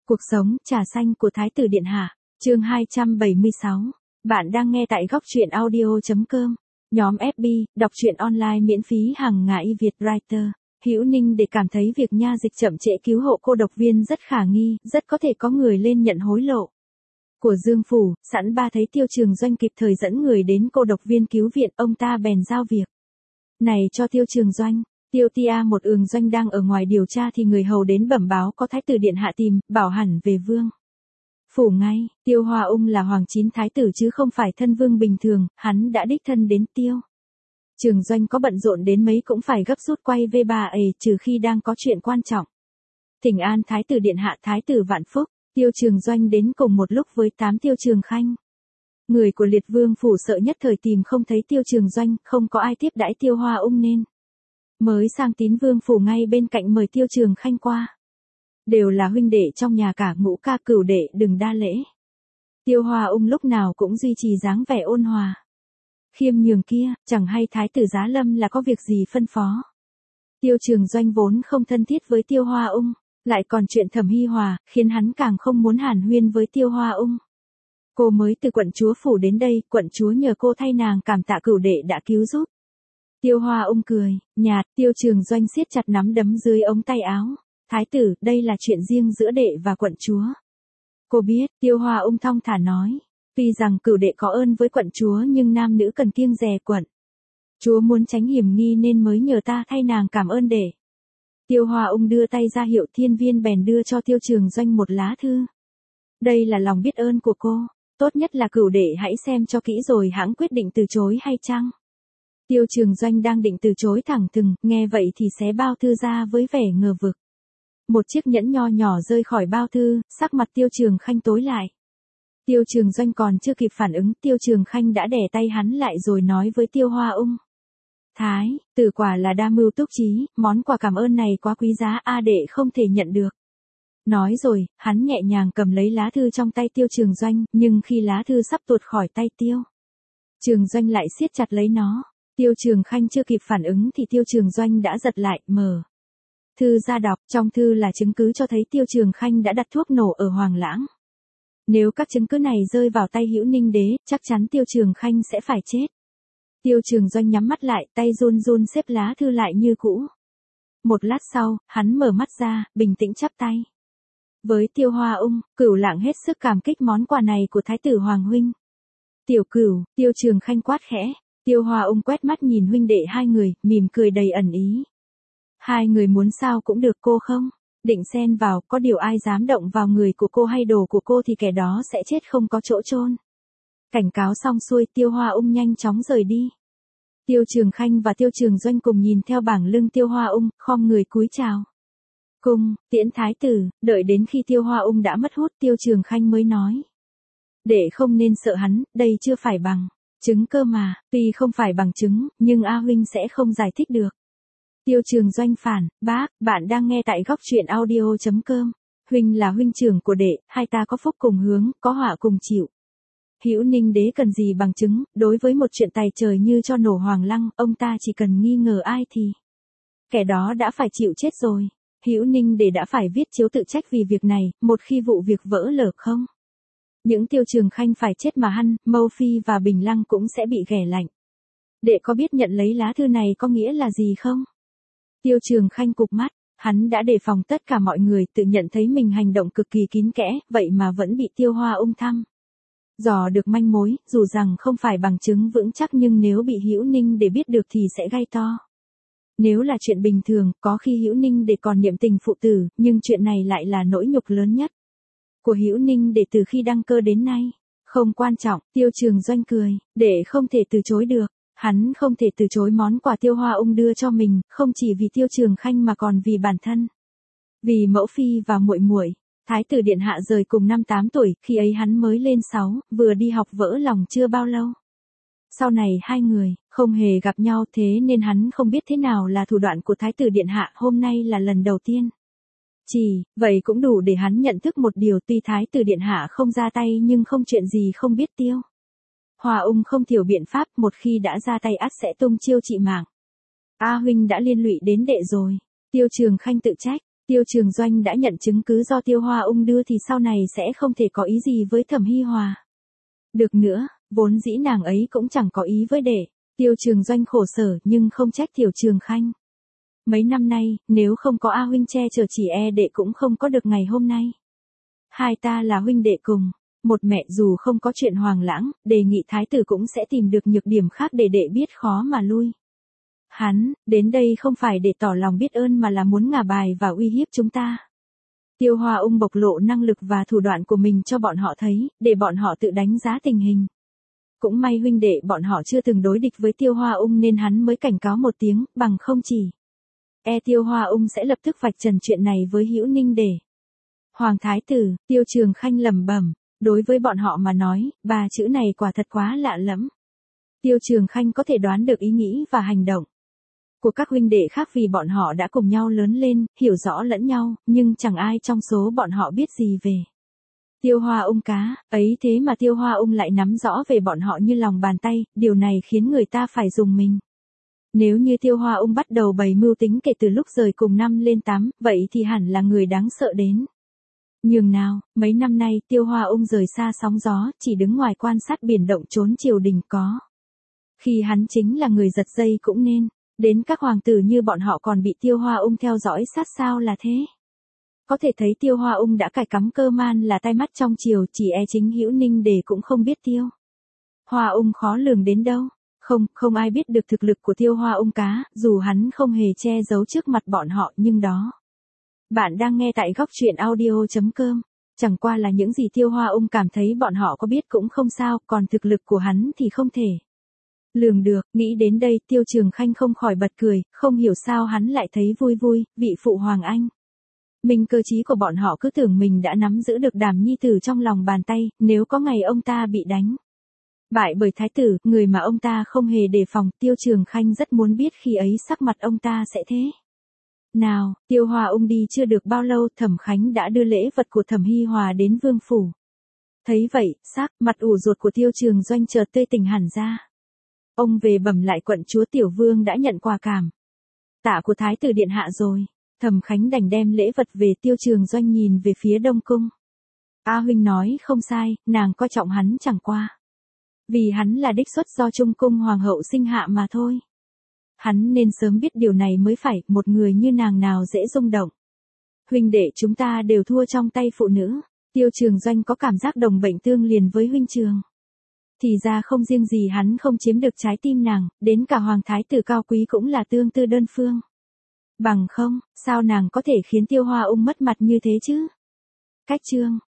Cuộc sống, trà xanh của Thái tử Điện Hạ, chương 276. Bạn đang nghe tại góc truyện audio.com. Nhóm FB, đọc truyện online miễn phí hàng ngày Việt Writer. Hữu Ninh để cảm thấy việc nha dịch chậm trễ cứu hộ cô độc viên rất khả nghi, rất có thể có người lên nhận hối lộ. Của Dương Phủ, sẵn ba thấy Tiêu Trường Doanh kịp thời dẫn người đến cô độc viên cứu viện, ông ta bèn giao việc này cho Tiêu Trường Doanh. Tiêu Tia một ường doanh đang ở ngoài điều tra thì người hầu đến bẩm báo có Thái tử Điện Hạ tìm, bảo hẳn về Vương Phủ ngay. Tiêu Hoa Ung là hoàng chín thái tử chứ không phải thân vương bình thường, hắn đã đích thân đến Tiêu Trường Doanh có bận rộn đến mấy cũng phải gấp rút quay về bà ấy, trừ khi đang có chuyện quan trọng. Thỉnh an Thái tử Điện Hạ, Thái tử vạn phúc. Tiêu Trường Doanh đến cùng một lúc với 8 Tiêu Trường Khanh. Người của Liệt Vương Phủ sợ nhất thời tìm không thấy Tiêu Trường Doanh, không có ai tiếp đãi Tiêu Hoa Ung nên mới sang Tín Vương Phủ ngay bên cạnh mời Tiêu Trường Khanh qua. Đều là huynh đệ trong nhà cả, Ngũ ca Cửu đệ đừng đa lễ. Tiêu Hoa Ung lúc nào cũng duy trì dáng vẻ ôn hòa khiêm nhường kia, chẳng hay Thái tử Giá Lâm là có việc gì phân phó. Tiêu Trường Doanh vốn không thân thiết với Tiêu Hoa Ung, lại còn chuyện Thẩm Hi Hòa, khiến hắn càng không muốn hàn huyên với Tiêu Hoa Ung. Cô mới từ quận chúa phủ đến đây, quận chúa nhờ cô thay nàng cảm tạ Cửu đệ đã cứu giúp. Tiêu Hoa Ung cười nhạt. Tiêu Trường Doanh siết chặt nắm đấm dưới ống tay áo. Thái tử, đây là chuyện riêng giữa đệ và quận chúa. Cô biết. Tiêu Hoa Ung thong thả nói. Tuy rằng Cửu đệ có ơn với quận chúa nhưng nam nữ cần kiêng dè quận chúa muốn tránh hiểm nghi nên mới nhờ ta thay nàng cảm ơn đệ. Tiêu Hoa Ung đưa tay ra hiệu, Thiên Viên bèn đưa cho Tiêu Trường Doanh một lá thư. Đây là lòng biết ơn của cô, tốt nhất là Cửu đệ hãy xem cho kỹ rồi hãng quyết định từ chối hay chăng. Tiêu Trường Doanh đang định từ chối thẳng thừng, nghe vậy thì xé bao thư ra với vẻ ngờ vực. Một chiếc nhẫn nho nhỏ rơi khỏi bao thư, sắc mặt Tiêu Trường Khanh tối lại. Tiêu Trường Doanh còn chưa kịp phản ứng, Tiêu Trường Khanh đã đè tay hắn lại rồi nói với Tiêu Hoa Ung. Thái tử quả là đa mưu túc trí, món quà cảm ơn này quá quý giá, đệ không thể nhận được. Nói rồi, hắn nhẹ nhàng cầm lấy lá thư trong tay Tiêu Trường Doanh, nhưng khi lá thư sắp tuột khỏi tay Tiêu Trường Doanh lại siết chặt lấy nó. Tiêu Trường Khanh chưa kịp phản ứng thì Tiêu Trường Doanh đã giật lại, mở thư ra đọc. Trong thư là chứng cứ cho thấy Tiêu Trường Khanh đã đặt thuốc nổ ở Hoàng Lãng. Nếu các chứng cứ này rơi vào tay Hữu Ninh đế, chắc chắn Tiêu Trường Khanh sẽ phải chết. Tiêu Trường Doanh nhắm mắt lại, tay run run xếp lá thư lại như cũ. Một lát sau, hắn mở mắt ra, bình tĩnh chắp tay với Tiêu Hoa Ung. Cửu Lạng hết sức cảm kích món quà này của Thái tử Hoàng huynh. Tiểu Cửu, Tiêu Trường Khanh quát khẽ. Tiêu Hoa Ung quét mắt nhìn huynh đệ hai người, mỉm cười đầy ẩn ý. Hai người muốn sao cũng được, cô không định xen vào, có điều ai dám động vào người của cô hay đồ của cô thì kẻ đó sẽ chết không có chỗ chôn. Cảnh cáo xong xuôi, Tiêu Hoa Ung nhanh chóng rời đi. Tiêu Trường Khanh và Tiêu Trường Doanh cùng nhìn theo bảng lưng Tiêu Hoa Ung, khom người cúi chào. Cung tiễn thái tử. Đợi đến khi Tiêu Hoa Ung đã mất hút, Tiêu Trường Khanh mới nói. Đệ không nên sợ hắn, đây chưa phải bằng chứng cơ mà. Tuy không phải bằng chứng, nhưng A huynh sẽ không giải thích được. Tiêu Trường Doanh phản bác. Bạn đang nghe tại góc truyện audio.com. Huynh là huynh trưởng của đệ, hai ta có phúc cùng hướng, có họa cùng chịu. Hữu Ninh đế cần gì bằng chứng, đối với một chuyện tài trời như cho nổ Hoàng Lăng, ông ta chỉ cần nghi ngờ ai thì kẻ đó đã phải chịu chết rồi. Hữu Ninh đế đã phải viết chiếu tự trách vì việc này, một khi vụ việc vỡ lở không những Tiêu Trường Khanh phải chết mà Hăn, Mâu Phi và Bình Lăng cũng sẽ bị ghẻ lạnh. Đệ có biết nhận lấy lá thư này có nghĩa là gì không? Tiêu Trường Khanh cụp mắt, hắn đã đề phòng tất cả mọi người, tự nhận thấy mình hành động cực kỳ kín kẽ, vậy mà vẫn bị Tiêu Hoa Ung thăm dò được manh mối, dù rằng không phải bằng chứng vững chắc nhưng nếu bị Hữu Ninh để biết được thì sẽ gai to. Nếu là chuyện bình thường, có khi Hữu Ninh để còn niệm tình phụ tử, nhưng chuyện này lại là nỗi nhục lớn nhất của Hữu Ninh để từ khi đăng cơ đến nay. Không quan trọng, Tiêu Trường Doanh cười, để không thể từ chối được. Hắn không thể từ chối món quà Tiêu Hoa Ung đưa cho mình, không chỉ vì Tiêu Trường Khanh mà còn vì bản thân, vì mẫu phi và muội muội. Thái tử Điện Hạ rời cùng năm 8 tuổi, khi ấy hắn mới lên 6, vừa đi học vỡ lòng chưa bao lâu. Sau này hai người không hề gặp nhau, thế nên hắn không biết thế nào là thủ đoạn của Thái tử Điện Hạ, hôm nay là lần đầu tiên. Chỉ vậy cũng đủ để hắn nhận thức một điều, tuy Thái tử Điện Hạ không ra tay nhưng không chuyện gì không biết Tiêu Hoa Ung không thiểu biện pháp, một khi đã ra tay ắt sẽ tung chiêu trị mạng. A huynh đã liên lụy đến đệ rồi. Tiêu Trường Khanh tự trách. Tiêu Trường Doanh đã nhận chứng cứ do Tiêu Hoa Ung đưa thì sau này sẽ không thể có ý gì với Thẩm Hi Hòa. Được nữa, vốn dĩ nàng ấy cũng chẳng có ý với đệ. Tiêu Trường Doanh khổ sở nhưng không trách Tiểu Trường Khanh. Mấy năm nay, nếu không có A huynh che chở chỉ e đệ cũng không có được ngày hôm nay. Hai ta là huynh đệ cùng, một mẹ dù không có chuyện Hoàng Lãng, đề nghị thái tử cũng sẽ tìm được nhược điểm khác để đệ biết khó mà lui. Hắn, đến đây không phải để tỏ lòng biết ơn mà là muốn ngả bài và uy hiếp chúng ta. Tiêu Hoa Ung bộc lộ năng lực và thủ đoạn của mình cho bọn họ thấy, để bọn họ tự đánh giá tình hình. Cũng may huynh đệ bọn họ chưa từng đối địch với Tiêu Hoa Ung nên hắn mới cảnh cáo một tiếng, bằng không chỉ. Tiêu Hoa Ung sẽ lập tức vạch trần chuyện này với Hữu Ninh để. Hoàng thái tử, Tiêu Trường Khanh lẩm bẩm, đối với bọn họ mà nói, ba chữ này quả thật quá lạ lẫm. Tiêu Trường Khanh có thể đoán được ý nghĩ và hành động của các huynh đệ khác vì bọn họ đã cùng nhau lớn lên, hiểu rõ lẫn nhau, nhưng chẳng ai trong số bọn họ biết gì về Tiêu Hoa Ung cá, ấy thế mà Tiêu Hoa Ung lại nắm rõ về bọn họ như lòng bàn tay, điều này khiến người ta phải rùng mình. Nếu như Tiêu Hoa Ung bắt đầu bày mưu tính kể từ lúc rời cùng 5 lên 8, vậy thì hẳn là người đáng sợ đến nhường nào. Mấy năm nay Tiêu Hoa Ung rời xa sóng gió, chỉ đứng ngoài quan sát biển động trốn triều đình có. Khi hắn chính là người giật dây cũng nên, đến các hoàng tử như bọn họ còn bị Tiêu Hoa Ung theo dõi sát sao là thế. Có thể thấy Tiêu Hoa Ung đã cài cắm cơ man là tai mắt trong triều, chỉ e chính Hữu Ninh Đề cũng không biết Tiêu Hoa Ung khó lường đến đâu. Không ai biết được thực lực của Tiêu Hoa Ung cá, dù hắn không hề che giấu trước mặt bọn họ nhưng đó. Bạn đang nghe tại góc truyện audio.com. Chẳng qua là những gì Tiêu Hoa Ung cảm thấy bọn họ có biết cũng không sao, còn thực lực của hắn thì không thể lường được. Nghĩ đến đây Tiêu Trường Khanh không khỏi bật cười, không hiểu sao hắn lại thấy vui vui, vị phụ hoàng anh. Mình cơ trí của bọn họ cứ tưởng mình đã nắm giữ được Đàm nhi tử trong lòng bàn tay, nếu có ngày ông ta bị đánh bại bởi thái tử, người mà ông ta không hề đề phòng, Tiêu Trường Khanh rất muốn biết khi ấy sắc mặt ông ta sẽ thế nào. Tiêu Hoa Ung đi chưa được bao lâu, Thẩm Khánh đã đưa lễ vật của Thẩm Hi Hòa đến vương phủ. Thấy vậy, sắc mặt ủ ruột của Tiêu Trường Doanh chợt tươi tỉnh hẳn ra. Ông về bẩm lại quận chúa Tiểu Vương đã nhận quà cảm tạ của thái tử điện hạ rồi. Thẩm Khánh đành đem lễ vật về. Tiêu Trường Doanh nhìn về phía Đông Cung. A huynh nói không sai, nàng coi trọng hắn chẳng qua vì hắn là đích xuất do Trung Cung hoàng hậu sinh hạ mà thôi. Hắn nên sớm biết điều này mới phải, một người như nàng nào dễ rung động. Huynh đệ chúng ta đều thua trong tay phụ nữ. Tiêu Trường Doanh có cảm giác đồng bệnh tương liền với huynh trường. Thì ra không riêng gì hắn không chiếm được trái tim nàng, đến cả hoàng thái tử cao quý cũng là tương tư đơn phương. Bằng không, sao nàng có thể khiến Tiêu Hoa Ung mất mặt như thế chứ? Cách chương